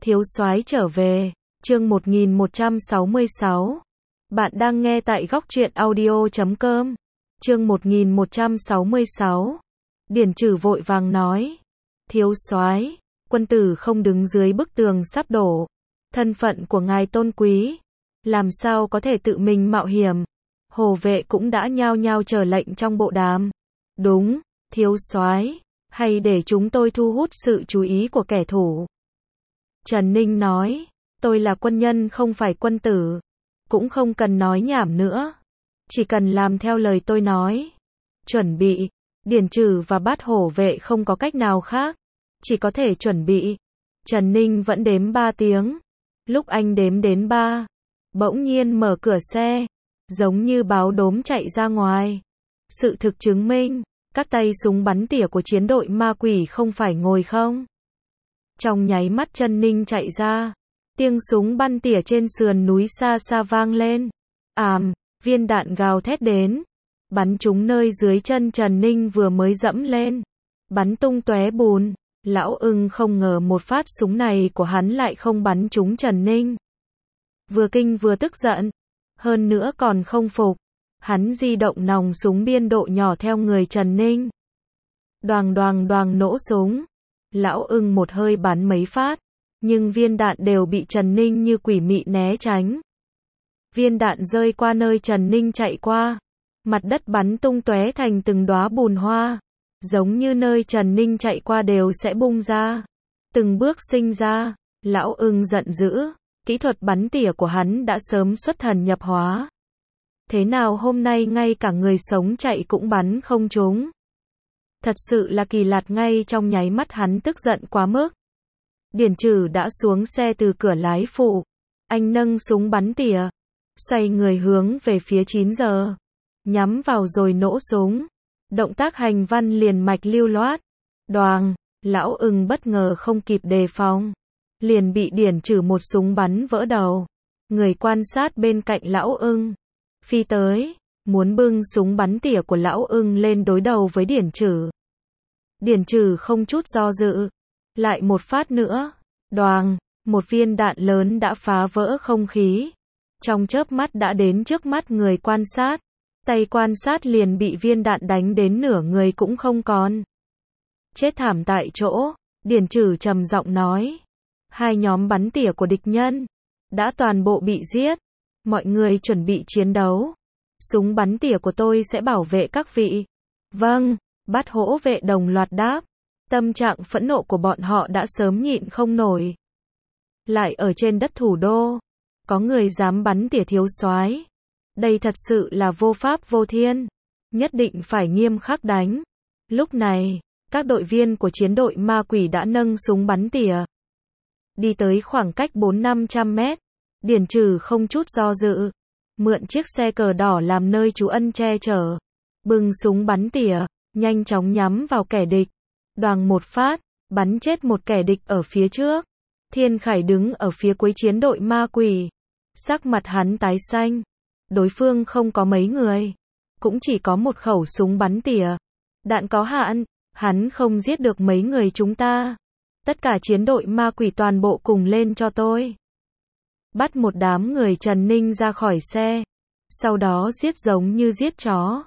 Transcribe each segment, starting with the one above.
Thiếu soái trở về, chương 1166. Bạn đang nghe tại góc truyện audio.com. Chương 1166. Điển Trừ vội vàng nói. Thiếu soái, quân tử không đứng dưới bức tường sắp đổ. Thân phận của ngài tôn quý, làm sao có thể tự mình mạo hiểm. Hồ vệ cũng đã nhao nhao chờ lệnh trong bộ đàm. Đúng, thiếu soái, hay để chúng tôi thu hút sự chú ý của kẻ thù. Trần Ninh nói, tôi là quân nhân không phải quân tử, cũng không cần nói nhảm nữa, chỉ cần làm theo lời tôi nói. Chuẩn bị, Điển Trừ và Bát Hổ vệ không có cách nào khác, chỉ có thể chuẩn bị. Trần Ninh vẫn đếm 3 tiếng, lúc anh đếm đến 3, bỗng nhiên mở cửa xe, giống như báo đốm chạy ra ngoài. Sự thực chứng minh, các tay súng bắn tỉa của chiến đội ma quỷ không phải ngồi không. Trong nháy mắt Trần Ninh chạy ra, tiếng súng bắn tỉa trên sườn núi xa xa vang lên. Viên đạn gào thét đến, bắn trúng nơi dưới chân Trần Ninh vừa mới dẫm lên, bắn tung tóe bùn. Lão Ưng không ngờ một phát súng này của hắn lại không bắn trúng Trần Ninh. Vừa kinh vừa tức giận, hơn nữa còn không phục. Hắn di động nòng súng biên độ nhỏ theo người Trần Ninh. Đoàng đoàng đoàng nổ súng. Lão Ưng một hơi bắn mấy phát, nhưng viên đạn đều bị Trần Ninh như quỷ mị né tránh. Viên đạn rơi qua nơi Trần Ninh chạy qua, mặt đất bắn tung tóe thành từng đóa bùn hoa, giống như nơi Trần Ninh chạy qua đều sẽ bung ra, từng bước sinh ra. Lão Ưng giận dữ, kỹ thuật bắn tỉa của hắn đã sớm xuất thần nhập hóa. Thế nào hôm nay ngay cả người sống chạy cũng bắn không trúng? Thật sự là kỳ lạ. Ngay trong nháy mắt hắn tức giận quá mức. Điển Trừ đã xuống xe từ cửa lái phụ. Anh nâng súng bắn tỉa, xoay người hướng về phía 9 giờ, nhắm vào rồi nổ súng. Động tác hành văn liền mạch lưu loát. Đoàng, Lão Ưng bất ngờ không kịp đề phòng, liền bị Điển Trừ một súng bắn vỡ đầu. Người quan sát bên cạnh Lão Ưng phi tới, muốn bưng súng bắn tỉa của Lão Ưng lên đối đầu với Điển Trừ. Điển Trừ không chút do dự, lại một phát nữa. Đoàng, một viên đạn lớn đã phá vỡ không khí, trong chớp mắt đã đến trước mắt người quan sát. Tay quan sát liền bị viên đạn đánh đến nửa người cũng không còn. Chết thảm tại chỗ, Điển Trừ trầm giọng nói. 2 nhóm bắn tỉa của địch nhân đã toàn bộ bị giết. Mọi người chuẩn bị chiến đấu. Súng bắn tỉa của tôi sẽ bảo vệ các vị. Vâng, Bát Hổ vệ đồng loạt đáp. Tâm trạng phẫn nộ của bọn họ đã sớm nhịn không nổi. Lại ở trên đất thủ đô, có người dám bắn tỉa thiếu soái. Đây thật sự là vô pháp vô thiên, nhất định phải nghiêm khắc đánh. Lúc này, các đội viên của chiến đội ma quỷ đã nâng súng bắn tỉa, đi tới khoảng cách 400-500 mét. Điển Trừ không chút do dự, mượn chiếc xe cờ đỏ làm nơi trú ân che chở, bưng súng bắn tỉa, nhanh chóng nhắm vào kẻ địch. Đoàng một phát, bắn chết một kẻ địch ở phía trước. Thiên Khải đứng ở phía cuối chiến đội ma quỷ, sắc mặt hắn tái xanh. Đối phương không có mấy người, cũng chỉ có một khẩu súng bắn tỉa, đạn có hạn, hắn không giết được mấy người chúng ta. Tất cả chiến đội ma quỷ toàn bộ cùng lên cho tôi. Bắt một đám người Trần Ninh ra khỏi xe, sau đó giết giống như giết chó.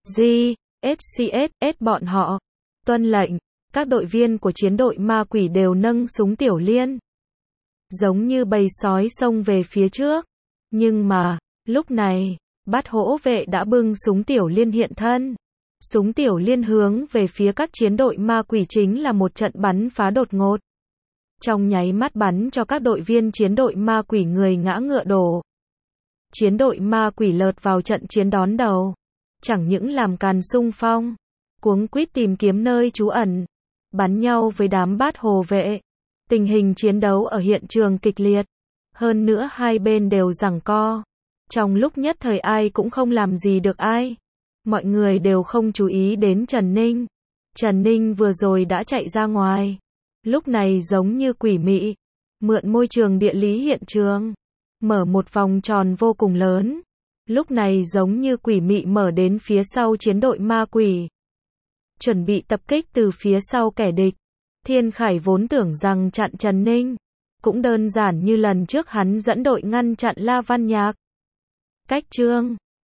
SCS bọn họ. Tuân lệnh, các đội viên của chiến đội ma quỷ đều nâng súng tiểu liên, giống như bầy sói xông về phía trước. Nhưng mà, lúc này, Bát Hổ vệ đã bưng súng tiểu liên hiện thân. Súng tiểu liên hướng về phía các chiến đội ma quỷ chính là một trận bắn phá đột ngột. Trong nháy mắt bắn cho các đội viên chiến đội ma quỷ người ngã ngựa đổ. Chiến đội ma quỷ lợt vào trận chiến đón đầu, chẳng những làm càn xung phong, cuống quýt tìm kiếm nơi trú ẩn, bắn nhau với đám Bát Hổ vệ. Tình hình chiến đấu ở hiện trường kịch liệt, hơn nữa hai bên đều giằng co. Trong lúc nhất thời ai cũng không làm gì được ai. Mọi người đều không chú ý đến Trần Ninh. Trần Ninh vừa rồi đã chạy ra ngoài, lúc này giống như quỷ mị, mượn môi trường địa lý hiện trường, mở một vòng tròn vô cùng lớn. Lúc này giống như quỷ mị mở đến phía sau chiến đội ma quỷ, chuẩn bị tập kích từ phía sau kẻ địch. Thiên Khải vốn tưởng rằng chặn Trần Ninh cũng đơn giản như lần trước hắn dẫn đội ngăn chặn La Văn Nhạc. Cách chương